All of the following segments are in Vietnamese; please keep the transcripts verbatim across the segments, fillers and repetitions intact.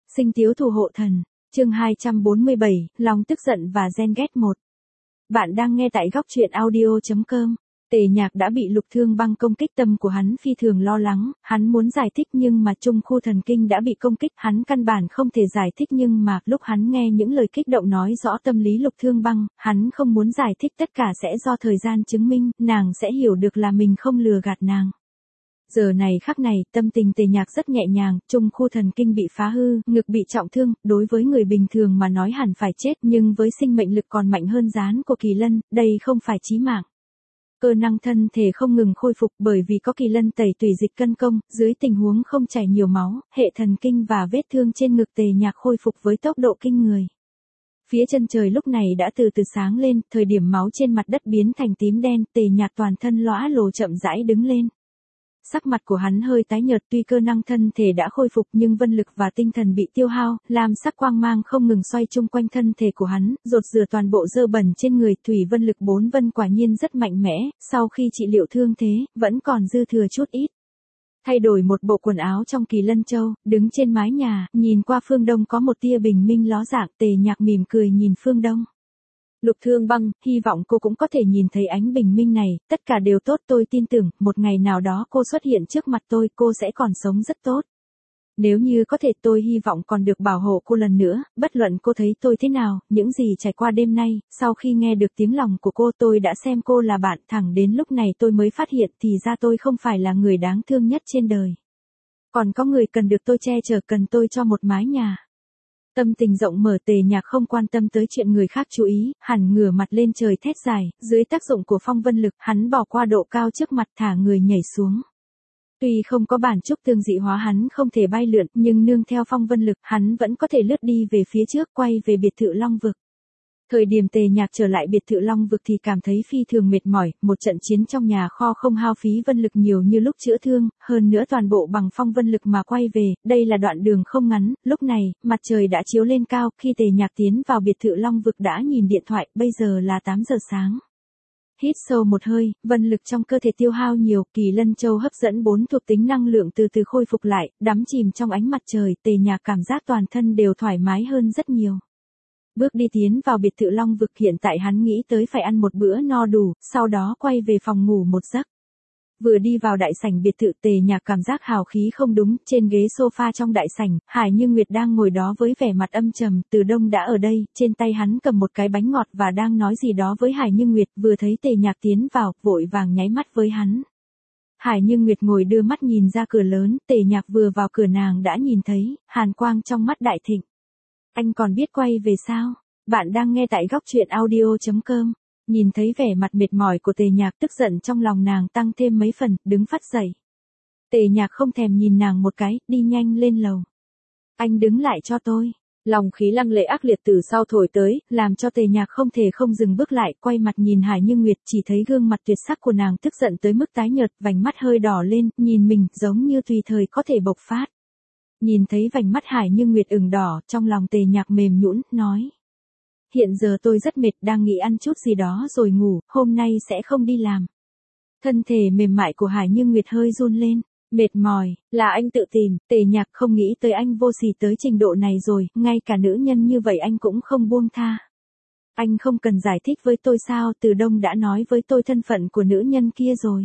Sinh tiếu thủ hộ thần, chương hai trăm bốn mươi bảy, lòng tức giận và ghen ghét một. Bạn đang nghe tại góc truyện audio chấm com. Tề Nhạc đã bị Lục Thương Băng công kích, tâm của hắn phi thường lo lắng, hắn muốn giải thích nhưng mà trung khu thần kinh đã bị công kích, hắn căn bản không thể giải thích nhưng mà lúc hắn nghe những lời kích động nói rõ tâm lý Lục Thương Băng, hắn không muốn giải thích, tất cả sẽ do thời gian chứng minh, nàng sẽ hiểu được là mình không lừa gạt nàng. Giờ này khắc này, tâm tình Tề Nhạc rất nhẹ nhàng, trung khu thần kinh bị phá hư, ngực bị trọng thương, đối với người bình thường mà nói hẳn phải chết, nhưng với sinh mệnh lực còn mạnh hơn gián của Kỳ Lân, đây không phải chí mạng. Cơ năng thân thể không ngừng khôi phục bởi vì có Kỳ Lân tẩy tùy dịch cân công, dưới tình huống không chảy nhiều máu, hệ thần kinh và vết thương trên ngực Tề Nhạc khôi phục với tốc độ kinh người. Phía chân trời lúc này đã từ từ sáng lên, thời điểm máu trên mặt đất biến thành tím đen, Tề Nhạc toàn thân lõa lồ chậm rãi đứng lên. Sắc mặt của hắn hơi tái nhợt, tuy cơ năng thân thể đã khôi phục nhưng vân lực và tinh thần bị tiêu hao, làm sắc quang mang không ngừng xoay chung quanh thân thể của hắn, rột rửa toàn bộ dơ bẩn trên người, thủy vân lực bốn vân quả nhiên rất mạnh mẽ, sau khi trị liệu thương thế, vẫn còn dư thừa chút ít. Thay đổi một bộ quần áo trong Kỳ Lân Châu, đứng trên mái nhà, nhìn qua phương đông có một tia bình minh ló dạng, Tề Nhạc mỉm cười nhìn phương đông. Lục Thương Băng, hy vọng cô cũng có thể nhìn thấy ánh bình minh này, tất cả đều tốt, tôi tin tưởng, một ngày nào đó cô xuất hiện trước mặt tôi, cô sẽ còn sống rất tốt. Nếu như có thể tôi hy vọng còn được bảo hộ cô lần nữa, bất luận cô thấy tôi thế nào, những gì trải qua đêm nay, sau khi nghe được tiếng lòng của cô tôi đã xem cô là bạn, thẳng đến lúc này tôi mới phát hiện thì ra tôi không phải là người đáng thương nhất trên đời. Còn có người cần được tôi che chở, cần tôi cho một mái nhà. Tâm tình rộng mở, Tề Nhạc không quan tâm tới chuyện người khác chú ý, hẳn ngửa mặt lên trời thét dài, dưới tác dụng của phong vân lực, hắn bỏ qua độ cao trước mặt, thả người nhảy xuống. Tuy không có bản trúc tương dị hóa hắn không thể bay lượn, nhưng nương theo phong vân lực, hắn vẫn có thể lướt đi về phía trước, quay về biệt thự Long Vực. Thời điểm Tề Nhạc trở lại biệt thự Long Vực thì cảm thấy phi thường mệt mỏi, một trận chiến trong nhà kho không hao phí vân lực nhiều như lúc chữa thương, hơn nữa toàn bộ bằng phong vân lực mà quay về, đây là đoạn đường không ngắn, lúc này, mặt trời đã chiếu lên cao, khi Tề Nhạc tiến vào biệt thự Long Vực đã nhìn điện thoại, bây giờ là tám giờ sáng. Hít sâu một hơi, vân lực trong cơ thể tiêu hao nhiều, Kỳ Lân Châu hấp dẫn bốn thuộc tính năng lượng từ từ khôi phục lại, đắm chìm trong ánh mặt trời, Tề Nhạc cảm giác toàn thân đều thoải mái hơn rất nhiều. Bước đi tiến vào biệt thự Long Vực, hiện tại hắn nghĩ tới phải ăn một bữa no đủ, sau đó quay về phòng ngủ một giấc. Vừa đi vào đại sảnh biệt thự, Tề Nhạc cảm giác hào khí không đúng, trên ghế sofa trong đại sảnh, Hải Như Nguyệt đang ngồi đó với vẻ mặt âm trầm, Từ Đông đã ở đây, trên tay hắn cầm một cái bánh ngọt và đang nói gì đó với Hải Như Nguyệt, vừa thấy Tề Nhạc tiến vào, vội vàng nháy mắt với hắn. Hải Như Nguyệt ngồi đưa mắt nhìn ra cửa lớn, Tề Nhạc vừa vào cửa nàng đã nhìn thấy, hàn quang trong mắt đại thịnh. Anh còn biết quay về sao? Bạn đang nghe tại góc truyện audio chấm com. Nhìn thấy vẻ mặt mệt mỏi của Tề Nhạc, tức giận trong lòng nàng tăng thêm mấy phần, đứng phắt dậy. Tề Nhạc không thèm nhìn nàng một cái, đi nhanh lên lầu. Anh đứng lại cho tôi. Lòng khí lăng lệ ác liệt từ sau thổi tới, làm cho Tề Nhạc không thể không dừng bước lại, quay mặt nhìn Hải Như Nguyệt, chỉ thấy gương mặt tuyệt sắc của nàng tức giận tới mức tái nhợt, vành mắt hơi đỏ lên, nhìn mình, giống như tùy thời có thể bộc phát. Nhìn thấy vành mắt Hải Như Nguyệt ửng đỏ, trong lòng Tề Nhạc mềm nhũn, nói. Hiện giờ tôi rất mệt, đang nghĩ ăn chút gì đó rồi ngủ, hôm nay sẽ không đi làm. Thân thể mềm mại của Hải Như Nguyệt hơi run lên, mệt mỏi, là anh tự tìm, Tề Nhạc không nghĩ tới anh vô sỉ tới trình độ này rồi, ngay cả nữ nhân như vậy anh cũng không buông tha. Anh không cần giải thích với tôi sao, Từ Đông đã nói với tôi thân phận của nữ nhân kia rồi.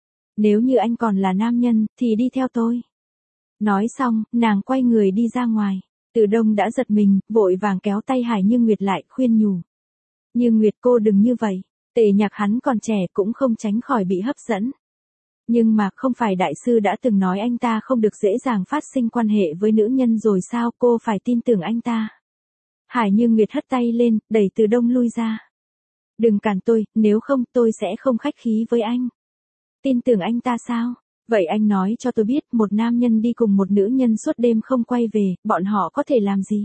Nếu như anh còn là nam nhân, thì đi theo tôi. Nói xong, nàng quay người đi ra ngoài. Từ Đông đã giật mình, vội vàng kéo tay Hải Như Nguyệt lại, khuyên nhủ. Như Nguyệt cô đừng như vậy, Tề Nhạc hắn còn trẻ cũng không tránh khỏi bị hấp dẫn. Nhưng mà không phải đại sư đã từng nói anh ta không được dễ dàng phát sinh quan hệ với nữ nhân rồi sao, cô phải tin tưởng anh ta. Hải Như Nguyệt hất tay lên, đẩy Từ Đông lui ra. Đừng cản tôi, nếu không tôi sẽ không khách khí với anh. Tin tưởng anh ta sao? Vậy anh nói cho tôi biết, một nam nhân đi cùng một nữ nhân suốt đêm không quay về, bọn họ có thể làm gì?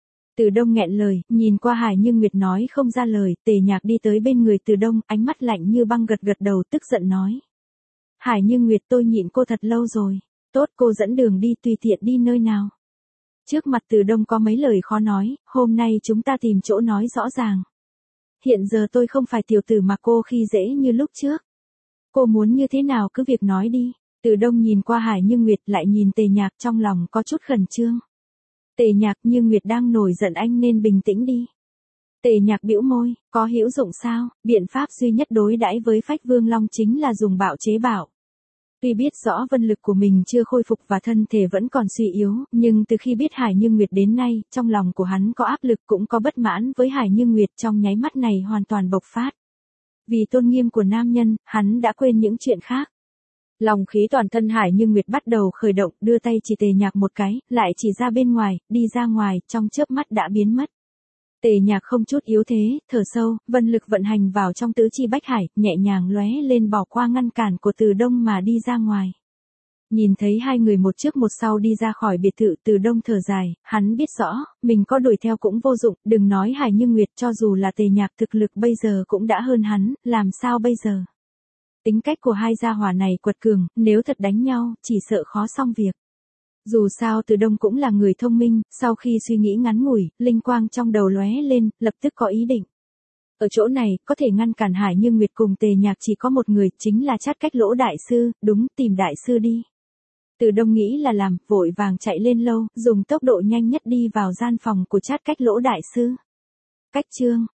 Từ Đông nghẹn lời, nhìn qua Hải Như Nguyệt nói không ra lời, Tề Nhạc đi tới bên người Từ Đông, ánh mắt lạnh như băng, gật gật đầu, tức giận nói. Hải Như Nguyệt, tôi nhịn cô thật lâu rồi, tốt, cô dẫn đường đi, tùy tiện đi nơi nào. Trước mặt Từ Đông có mấy lời khó nói, hôm nay chúng ta tìm chỗ nói rõ ràng. Hiện giờ tôi không phải tiểu tử mà cô khi dễ như lúc trước. Cô muốn như thế nào cứ việc nói đi. Từ Đông nhìn qua Hải Như Nguyệt lại nhìn Tề Nhạc, trong lòng có chút khẩn trương. Tề Nhạc, Như Nguyệt đang nổi giận, anh nên bình tĩnh đi. Tề Nhạc bĩu môi, có hữu dụng sao, biện pháp duy nhất đối đãi với Phách Vương Long chính là dùng bạo chế bạo. Tuy biết rõ vân lực của mình chưa khôi phục và thân thể vẫn còn suy yếu, nhưng từ khi biết Hải Như Nguyệt đến nay, trong lòng của hắn có áp lực cũng có bất mãn với Hải Như Nguyệt, trong nháy mắt này hoàn toàn bộc phát. Vì tôn nghiêm của nam nhân, hắn đã quên những chuyện khác. Lòng khí toàn thân Hải Như Nguyệt bắt đầu khởi động, đưa tay chỉ Tề Nhạc một cái, lại chỉ ra bên ngoài, đi ra ngoài, trong chớp mắt đã biến mất. Tề Nhạc không chút yếu thế, thở sâu, vân lực vận hành vào trong tứ chi bách hải, nhẹ nhàng lóe lên bỏ qua ngăn cản của Từ Đông mà đi ra ngoài. Nhìn thấy hai người một trước một sau đi ra khỏi biệt thự, Từ Đông thở dài, hắn biết rõ, mình có đuổi theo cũng vô dụng, đừng nói Hải Như Nguyệt, cho dù là Tề Nhạc thực lực bây giờ cũng đã hơn hắn, làm sao bây giờ? Tính cách của hai gia hỏa này quật cường, nếu thật đánh nhau, chỉ sợ khó xong việc. Dù sao Từ Đông cũng là người thông minh, sau khi suy nghĩ ngắn ngủi, linh quang trong đầu lóe lên, lập tức có ý định. Ở chỗ này, có thể ngăn cản Hải Như Nguyệt cùng Tề Nhạc chỉ có một người, chính là Chát Cách Lỗ đại sư, đúng, tìm đại sư đi. Từ Đông nghĩ là làm, vội vàng chạy lên lâu, dùng tốc độ nhanh nhất đi vào gian phòng của Chát Cách Lỗ đại sư. Cách chương